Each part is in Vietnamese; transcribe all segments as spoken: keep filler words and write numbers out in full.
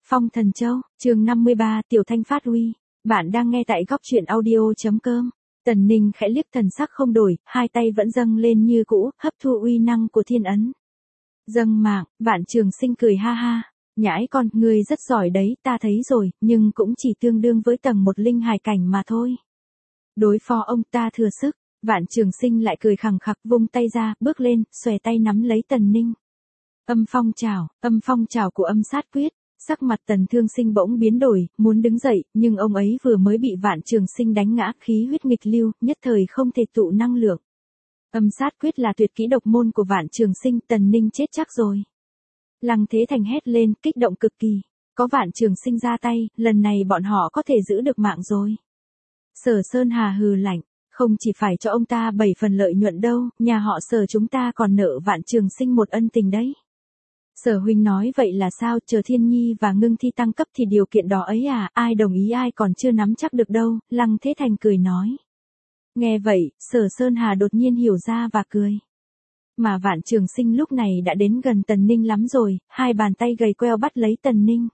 Phong Thần Châu, chương năm mươi ba, Tiểu Thanh phát uy. Bạn đang nghe tại góc truyện audio.com. Tần Ninh khẽ liếc, thần sắc không đổi, hai tay vẫn dâng lên như cũ, hấp thu uy năng của thiên ấn. Dâng mạng, Vạn Trường Sinh cười ha ha. Nhãi con, ngươi rất giỏi đấy, ta thấy rồi, nhưng cũng chỉ tương đương với tầng một linh hài cảnh mà thôi. Đối phó ông ta thừa sức. Vạn Trường Sinh lại cười khằng khặc, vung tay ra, bước lên, xòe tay nắm lấy Tần Ninh. Âm phong trảo, âm phong trảo của âm sát quyết. Sắc mặt Tần Thương Sinh bỗng biến đổi, muốn đứng dậy, nhưng ông ấy vừa mới bị Vạn Trường Sinh đánh ngã, khí huyết nghịch lưu, nhất thời không thể tụ năng lượng. Âm sát quyết là tuyệt kỹ độc môn của Vạn Trường Sinh, Tần Ninh chết chắc rồi. Lăng Thế Thành hét lên, kích động cực kỳ. Có Vạn Trường Sinh ra tay, lần này bọn họ có thể giữ được mạng rồi. Sở Sơn Hà hừ lạnh, không chỉ phải cho ông ta bảy phần lợi nhuận đâu, nhà họ Sở chúng ta còn nợ Vạn Trường Sinh một ân tình đấy. Sở huynh nói vậy là sao, chờ Thiên Nhi và Ngưng Thi tăng cấp thì điều kiện đó ấy à, ai đồng ý ai còn chưa nắm chắc được đâu, Lăng Thế Thành cười nói. Nghe vậy, Sở Sơn Hà đột nhiên hiểu ra và cười. Mà Vạn Trường Sinh lúc này đã đến gần Tần Ninh lắm rồi, hai bàn tay gầy queo bắt lấy Tần Ninh.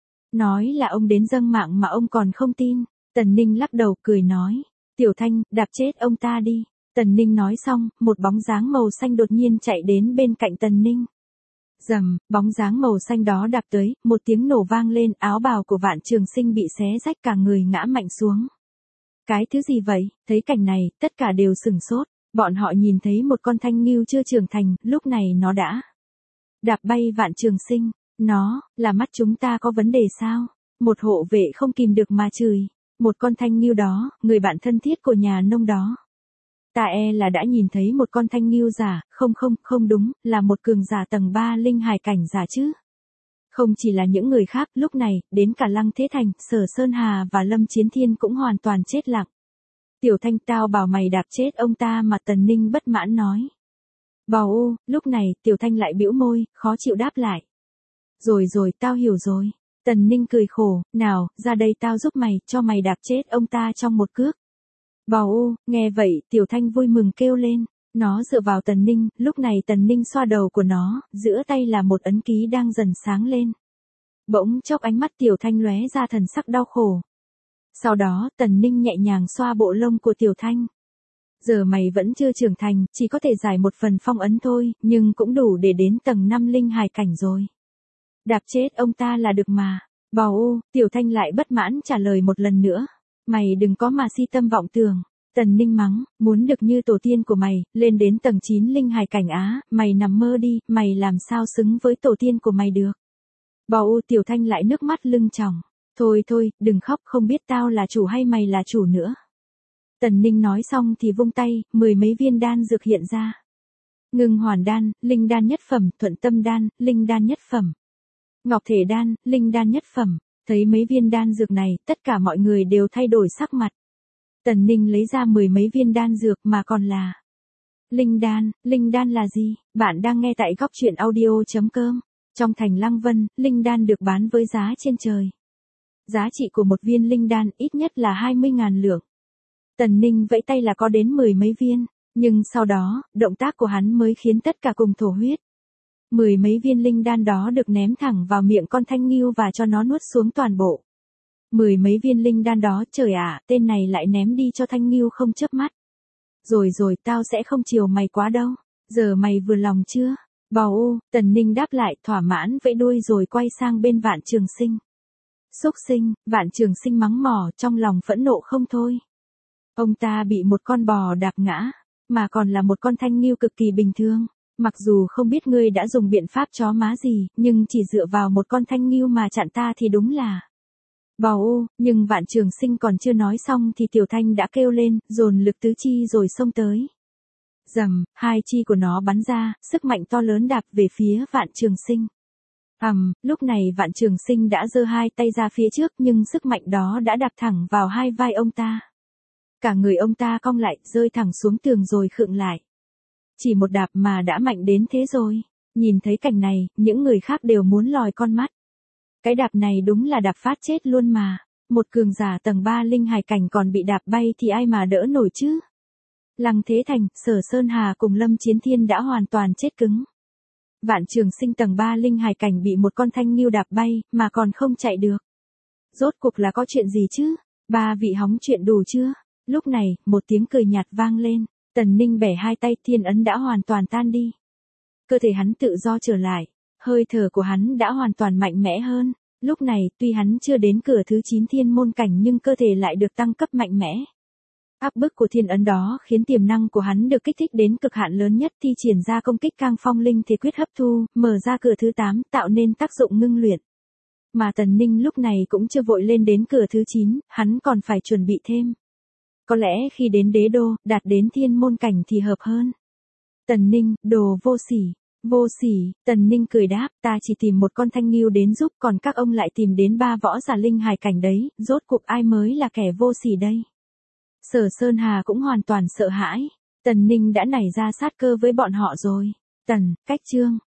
Nói là ông đến dâng mạng mà ông còn không tin, Tần Ninh lắc đầu cười nói, Tiểu Thanh, đạp chết ông ta đi. Tần Ninh nói xong, một bóng dáng màu xanh đột nhiên chạy đến bên cạnh Tần Ninh. Rầm, bóng dáng màu xanh đó đạp tới, một tiếng nổ vang lên, áo bào của Vạn Trường Sinh bị xé rách, cả người ngã mạnh xuống. Cái thứ gì vậy? Thấy cảnh này, tất cả đều sửng sốt, bọn họ nhìn thấy một con thanh ngưu chưa trưởng thành, lúc này nó đã đạp bay Vạn Trường Sinh. Nó, là mắt chúng ta có vấn đề sao? Một hộ vệ không kìm được mà chửi, một con thanh ngưu đó, người bạn thân thiết của nhà nông đó. Ta e là đã nhìn thấy một con thanh ngưu giả, không không, không đúng, là một cường giả tầng ba linh hài cảnh giả chứ. Không chỉ là những người khác, lúc này, đến cả Lăng Thế Thành, Sở Sơn Hà và Lâm Chiến Thiên cũng hoàn toàn chết lặng. Tiểu Thanh, tao bảo mày đạp chết ông ta mà, Tần Ninh bất mãn nói. Bào ô, lúc này, Tiểu Thanh lại bĩu môi, khó chịu đáp lại. Rồi rồi, tao hiểu rồi. Tần Ninh cười khổ, nào, ra đây tao giúp mày, cho mày đạp chết ông ta trong một cước. Bào ô, nghe vậy, Tiểu Thanh vui mừng kêu lên, nó dựa vào Tần Ninh, lúc này Tần Ninh xoa đầu của nó, giữa tay là một ấn ký đang dần sáng lên. Bỗng chốc ánh mắt Tiểu Thanh lóe ra thần sắc đau khổ. Sau đó, Tần Ninh nhẹ nhàng xoa bộ lông của Tiểu Thanh. Giờ mày vẫn chưa trưởng thành, chỉ có thể giải một phần phong ấn thôi, nhưng cũng đủ để đến tầng năm linh hài cảnh rồi. Đạp chết ông ta là được mà. Bào ô, Tiểu Thanh lại bất mãn trả lời một lần nữa. Mày đừng có mà si tâm vọng tưởng. Tần Ninh mắng, muốn được như tổ tiên của mày, lên đến tầng chín linh hài cảnh á, mày nằm mơ đi, mày làm sao xứng với tổ tiên của mày được. Bào ô, Tiểu Thanh lại nước mắt lưng tròng. Thôi thôi, đừng khóc, không biết tao là chủ hay mày là chủ nữa. Tần Ninh nói xong thì vung tay, mười mấy viên đan dược hiện ra. Ngưng hoàn đan, linh đan nhất phẩm, thuận tâm đan, linh đan nhất phẩm. Ngọc thể đan, linh đan nhất phẩm. Thấy mấy viên đan dược này, tất cả mọi người đều thay đổi sắc mặt. Tần Ninh lấy ra mười mấy viên đan dược mà còn là linh đan. Linh đan là gì? Bạn đang nghe tại góc truyện audio.com. Trong thành Lăng Vân, linh đan được bán với giá trên trời. Giá trị của một viên linh đan ít nhất là hai mươi nghìn lượng. Tần Ninh vẫy tay là có đến mười mấy viên, nhưng sau đó, động tác của hắn mới khiến tất cả cùng thổ huyết. Mười mấy viên linh đan đó được ném thẳng vào miệng con thanh ngưu và cho nó nuốt xuống toàn bộ. Mười mấy viên linh đan đó, trời ạ, tên này lại ném đi cho thanh ngưu không chớp mắt. Rồi rồi, tao sẽ không chiều mày quá đâu, giờ mày vừa lòng chưa? Bào ô, Tần Ninh đáp lại, thỏa mãn vẫy đuôi rồi quay sang bên Vạn Trường Sinh. Xúc sinh, Vạn Trường Sinh mắng mỏ, trong lòng phẫn nộ không thôi. Ông ta bị một con bò đạp ngã, mà còn là một con thanh ngưu cực kỳ bình thường. Mặc dù không biết ngươi đã dùng biện pháp chó má gì, nhưng chỉ dựa vào một con thanh ngưu mà chặn ta thì đúng là bào ô, nhưng Vạn Trường Sinh còn chưa nói xong thì Tiểu Thanh đã kêu lên, dồn lực tứ chi rồi xông tới. Rầm, hai chi của nó bắn ra, sức mạnh to lớn đạp về phía Vạn Trường Sinh. Ầm, um, lúc này Vạn Trường Sinh đã giơ hai tay ra phía trước nhưng sức mạnh đó đã đạp thẳng vào hai vai ông ta. Cả người ông ta cong lại, rơi thẳng xuống tường rồi khựng lại. Chỉ một đạp mà đã mạnh đến thế rồi. Nhìn thấy cảnh này, những người khác đều muốn lòi con mắt. Cái đạp này đúng là đạp phát chết luôn mà. Một cường giả tầng ba linh hài cảnh còn bị đạp bay thì ai mà đỡ nổi chứ. Lăng Thế Thành, Sở Sơn Hà cùng Lâm Chiến Thiên đã hoàn toàn chết cứng. Vạn Trường Sinh tầng ba linh hài cảnh bị một con thanh nghiêu đạp bay, mà còn không chạy được. Rốt cuộc là có chuyện gì chứ? Ba vị hóng chuyện đủ chưa? Lúc này, một tiếng cười nhạt vang lên, Tần Ninh bẻ hai tay, thiên ấn đã hoàn toàn tan đi. Cơ thể hắn tự do trở lại, hơi thở của hắn đã hoàn toàn mạnh mẽ hơn. Lúc này, tuy hắn chưa đến cửa thứ chín thiên môn cảnh nhưng cơ thể lại được tăng cấp mạnh mẽ. Áp bức của thiên ấn đó khiến tiềm năng của hắn được kích thích đến cực hạn lớn nhất, thi triển ra công kích Cang Phong Linh Thể Quyết hấp thu, mở ra cửa thứ tám, tạo nên tác dụng ngưng luyện. Mà Tần Ninh lúc này cũng chưa vội lên đến cửa thứ chín, hắn còn phải chuẩn bị thêm. Có lẽ khi đến đế đô, đạt đến thiên môn cảnh thì hợp hơn. Tần Ninh, đồ vô sỉ. Vô sỉ, Tần Ninh cười đáp, ta chỉ tìm một con thanh nghiêu đến giúp, còn các ông lại tìm đến ba võ giả linh hài cảnh đấy, rốt cuộc ai mới là kẻ vô sỉ đây. Sở Sơn Hà cũng hoàn toàn sợ hãi, Tần Ninh đã nảy ra sát cơ với bọn họ rồi. Tần, cách chương.